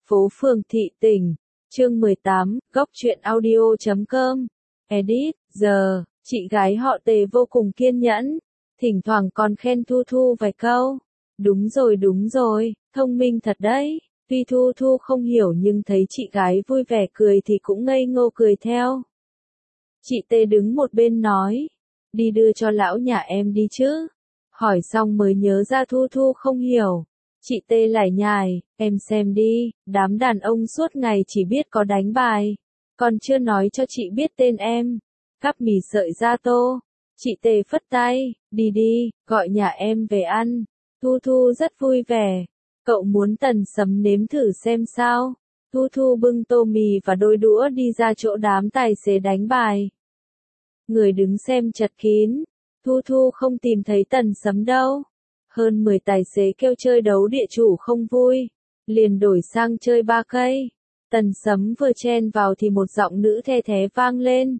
Phố phường thị tỉnh. Chương 18, góc truyện audio.com. Edit, giờ, chị gái họ Tề vô cùng kiên nhẫn, thỉnh thoảng còn khen Thu Thu vài câu. Đúng rồi, thông minh thật đấy. Tuy Thu Thu không hiểu nhưng thấy chị gái vui vẻ cười thì cũng ngây ngô cười theo. Chị Tề đứng một bên nói, đi đưa cho lão nhà em đi chứ. Hỏi xong mới nhớ ra Thu Thu không hiểu. Chị Tê lải nhải, em xem đi, đám đàn ông suốt ngày chỉ biết có đánh bài. Còn chưa nói cho chị biết tên em. Cắp mì sợi ra tô. Chị Tê phất tay, đi đi, gọi nhà em về ăn. Thu Thu rất vui vẻ. Cậu muốn Tần Sấm nếm thử xem sao. Thu Thu bưng tô mì và đôi đũa đi ra chỗ đám tài xế đánh bài. Người đứng xem chật kín. Thu Thu không tìm thấy Tần Sấm đâu. Hơn 10 tài xế kêu chơi đấu địa chủ không vui, liền đổi sang chơi ba cây. Tần Sấm vừa chen vào thì một giọng nữ the thé vang lên.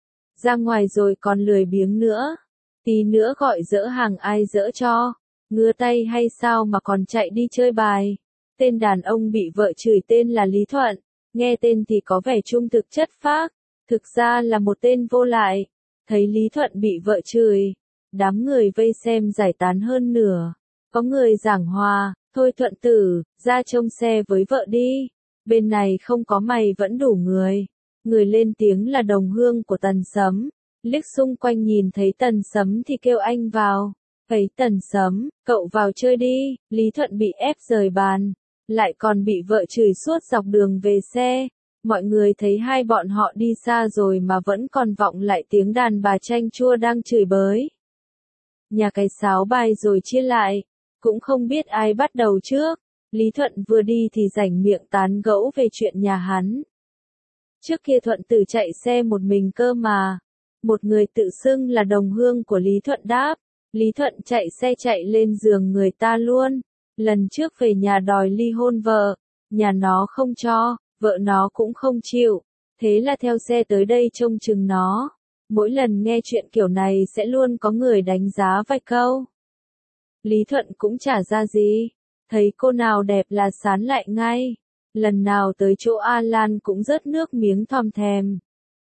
Ra ngoài rồi còn lười biếng nữa. Tí nữa gọi dỡ hàng ai dỡ cho. Ngứa tay hay sao mà còn chạy đi chơi bài. Tên đàn ông bị vợ chửi tên là Lý Thuận. Nghe tên thì có vẻ trung thực chất phác. Thực ra là một tên vô lại. Thấy Lý Thuận bị vợ chửi, đám người vây xem giải tán hơn nửa. Có người giảng hòa, thôi Thuận tử, ra trông xe với vợ đi. Bên này không có mày vẫn đủ người. Người lên tiếng là đồng hương của Tần Sấm. Liếc xung quanh nhìn thấy Tần Sấm thì kêu anh vào. Thấy Tần Sấm, cậu vào chơi đi. Lý Thuận bị ép rời bàn. Lại còn bị vợ chửi suốt dọc đường về xe. Mọi người thấy hai bọn họ đi xa rồi mà vẫn còn vọng lại tiếng đàn bà chanh chua đang chửi bới. Nhà cái sáo bài rồi chia lại, cũng không biết ai bắt đầu trước. Lý Thuận vừa đi thì rảnh miệng tán gẫu về chuyện nhà hắn. Trước kia Thuận tử chạy xe một mình cơ mà. Một người tự xưng là đồng hương của Lý Thuận đáp. Lý Thuận chạy xe chạy lên giường người ta luôn. Lần trước về nhà đòi ly hôn vợ, nhà nó không cho, vợ nó cũng không chịu. Thế là theo xe tới đây trông chừng nó. Mỗi lần nghe chuyện kiểu này sẽ luôn có người đánh giá vài câu. Lý Thuận cũng chả ra gì. Thấy cô nào đẹp là sán lại ngay. Lần nào tới chỗ A Lan cũng rớt nước miếng thòm thèm.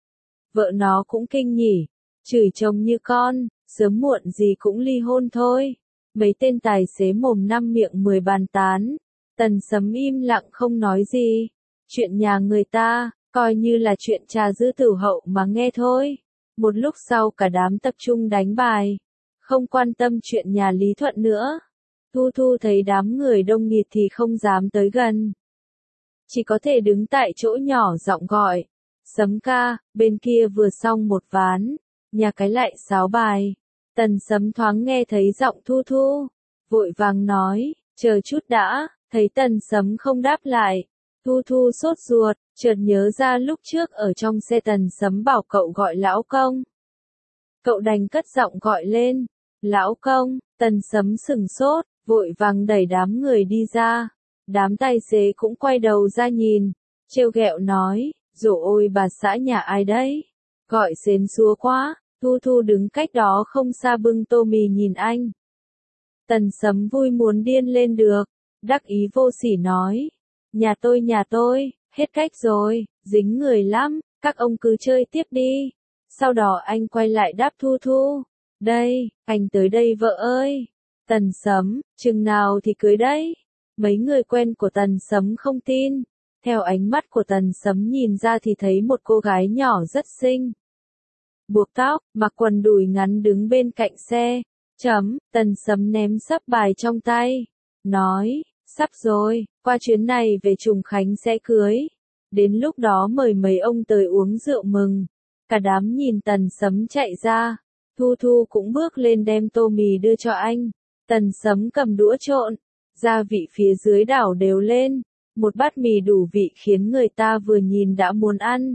Vợ nó cũng kinh nhỉ. Chửi chồng như con, sớm muộn gì cũng ly hôn thôi. Mấy tên tài xế mồm năm miệng 10 bàn tán. Tần Sấm im lặng không nói gì. Chuyện nhà người ta, coi như là chuyện trà dư tử hậu mà nghe thôi. Một lúc sau cả đám tập trung đánh bài. Không quan tâm chuyện nhà Lý Thuận nữa. Thu Thu thấy đám người đông nghịt thì không dám tới gần. Chỉ có thể đứng tại chỗ nhỏ giọng gọi. Sấm ca, bên kia vừa xong một ván. Nhà cái lại sáo bài. Tần Sấm thoáng nghe thấy giọng Thu Thu. Vội vàng nói, chờ chút đã. Thấy Tần Sấm không đáp lại. Thu Thu sốt ruột, chợt nhớ ra lúc trước ở trong xe Tần Sấm bảo cậu gọi lão công. Cậu đành cất giọng gọi lên. Lão công, Tần Sấm sửng sốt, vội vàng đẩy đám người đi ra. Đám tài xế cũng quay đầu ra nhìn, trêu ghẹo nói, dồi ôi bà xã nhà ai đấy? Gọi xến xúa quá. Thu Thu đứng cách đó không xa bưng tô mì nhìn anh. Tần Sấm vui muốn điên lên được, đắc ý vô sỉ nói. Nhà tôi, hết cách rồi, dính người lắm, các ông cứ chơi tiếp đi. Sau đó anh quay lại đáp Thu Thu. Đây, anh tới đây vợ ơi. Tần Sấm, chừng nào thì cưới đấy. Mấy người quen của Tần Sấm không tin. Theo ánh mắt của Tần Sấm nhìn ra thì thấy một cô gái nhỏ rất xinh. Buộc tóc, mặc quần đùi ngắn đứng bên cạnh xe. Tần Sấm ném sấp bài trong tay. Nói, sắp rồi, qua chuyến này về Trùng Khánh sẽ cưới. Đến lúc đó mời mấy ông tới uống rượu mừng. Cả đám nhìn Tần Sấm chạy ra. Thu Thu cũng bước lên đem tô mì đưa cho anh. Tần Sấm cầm đũa trộn. Gia vị phía dưới đảo đều lên. Một bát mì đủ vị khiến người ta vừa nhìn đã muốn ăn.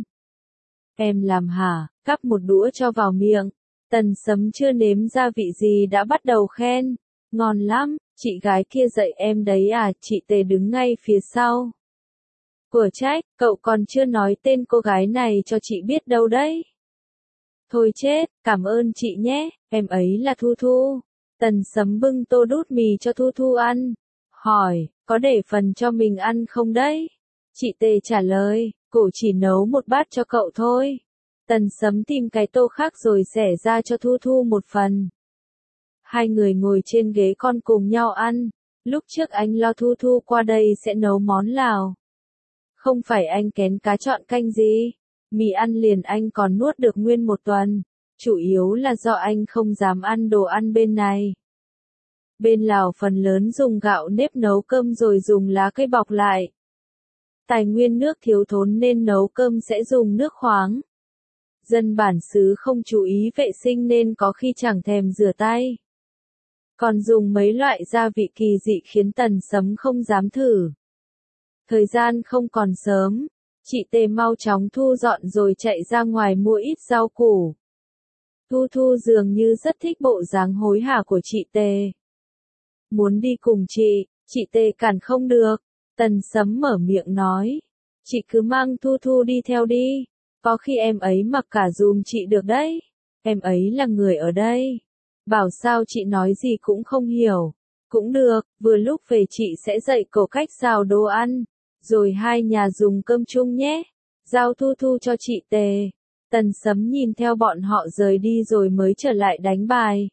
Em làm hả? Cắp một đũa cho vào miệng. Tần Sấm chưa nếm gia vị gì đã bắt đầu khen. Ngon lắm, chị gái kia dạy em đấy à? Chị Tề đứng ngay phía sau. Của trách, cậu còn chưa nói tên cô gái này cho chị biết đâu đấy. Thôi chết, cảm ơn chị nhé, em ấy là Thu Thu. Tần Sấm bưng tô đút mì cho Thu Thu ăn. Hỏi, có để phần cho mình ăn không đấy? Chị Tề trả lời, cổ chỉ nấu một bát cho cậu thôi. Tần Sấm tìm cái tô khác rồi xẻ ra cho Thu Thu một phần. Hai người ngồi trên ghế con cùng nhau ăn. Lúc trước anh lo Thu Thu qua đây sẽ nấu món Lào. Không phải anh kén cá chọn canh gì. Mì ăn liền anh còn nuốt được nguyên một tuần. Chủ yếu là do anh không dám ăn đồ ăn bên này. Bên Lào phần lớn dùng gạo nếp nấu cơm rồi dùng lá cây bọc lại. Tài nguyên nước thiếu thốn nên nấu cơm sẽ dùng nước khoáng. Dân bản xứ không chú ý vệ sinh nên có khi chẳng thèm rửa tay. Còn dùng mấy loại gia vị kỳ dị khiến Tần Sấm không dám thử. Thời gian không còn sớm, chị Tề mau chóng thu dọn rồi chạy ra ngoài mua ít rau củ. Thu Thu dường như rất thích bộ dáng hối hả của chị Tề. Muốn đi cùng chị Tề cản không được. Tần Sấm mở miệng nói. Chị cứ mang Thu Thu đi theo đi. Có khi em ấy mặc cả dùm chị được đấy. Em ấy là người ở đây. Bảo sao chị nói gì cũng không hiểu. Cũng được, vừa lúc về chị sẽ dạy cậu cách xào đồ ăn. Rồi hai nhà dùng cơm chung nhé. Giao Thu Thu cho chị Tề. Tần Sấm nhìn theo bọn họ rời đi rồi mới trở lại đánh bài.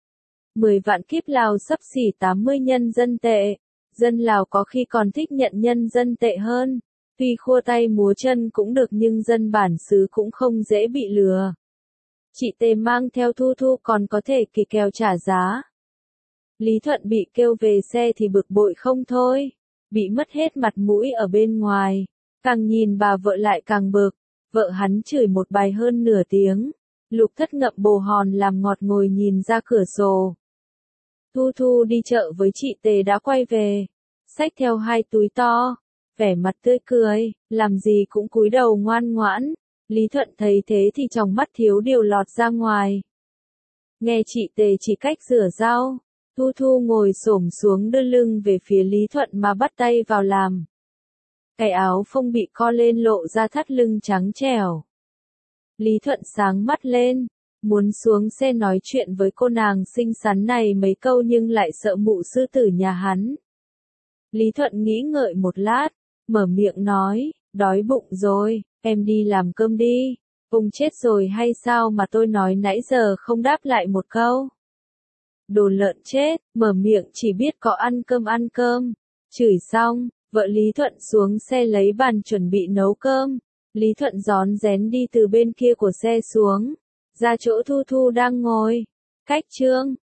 10 vạn kíp Lào xấp xỉ 80 nhân dân tệ. Dân Lào có khi còn thích nhận nhân dân tệ hơn. Tuy khua tay múa chân cũng được nhưng dân bản xứ cũng không dễ bị lừa. Chị Tề mang theo Thu Thu còn có thể kỳ kèo trả giá. Lý Thuận bị kêu về xe thì bực bội không thôi. Bị mất hết mặt mũi ở bên ngoài. Càng nhìn bà vợ lại càng bực. Vợ hắn chửi một bài hơn nửa tiếng. Lục Thất ngậm bồ hòn làm ngọt ngồi nhìn ra cửa sổ. Thu Thu đi chợ với chị Tề đã quay về. Xách theo 2 túi to. Vẻ mặt tươi cười, làm gì cũng cúi đầu ngoan ngoãn. Lý Thuận thấy thế thì tròng mắt thiếu điều lọt ra ngoài. Nghe chị Tề chỉ cách rửa rau. Thu Thu ngồi xổm xuống đưa lưng về phía Lý Thuận mà bắt tay vào làm. Cái áo phông bị co lên lộ ra thắt lưng trắng trẻo. Lý Thuận sáng mắt lên, muốn xuống xe nói chuyện với cô nàng xinh xắn này mấy câu nhưng lại sợ mụ sư tử nhà hắn. Lý Thuận nghĩ ngợi một lát, mở miệng nói, đói bụng rồi, em đi làm cơm đi. Ông chết rồi hay sao mà tôi nói nãy giờ không đáp lại một câu. Đồ lợn chết, mở miệng chỉ biết có ăn cơm. Chửi xong, vợ Lý Thuận xuống xe lấy bàn chuẩn bị nấu cơm. Lý Thuận rón rén đi từ bên kia của xe xuống, ra chỗ Thu Thu đang ngồi. Cách chương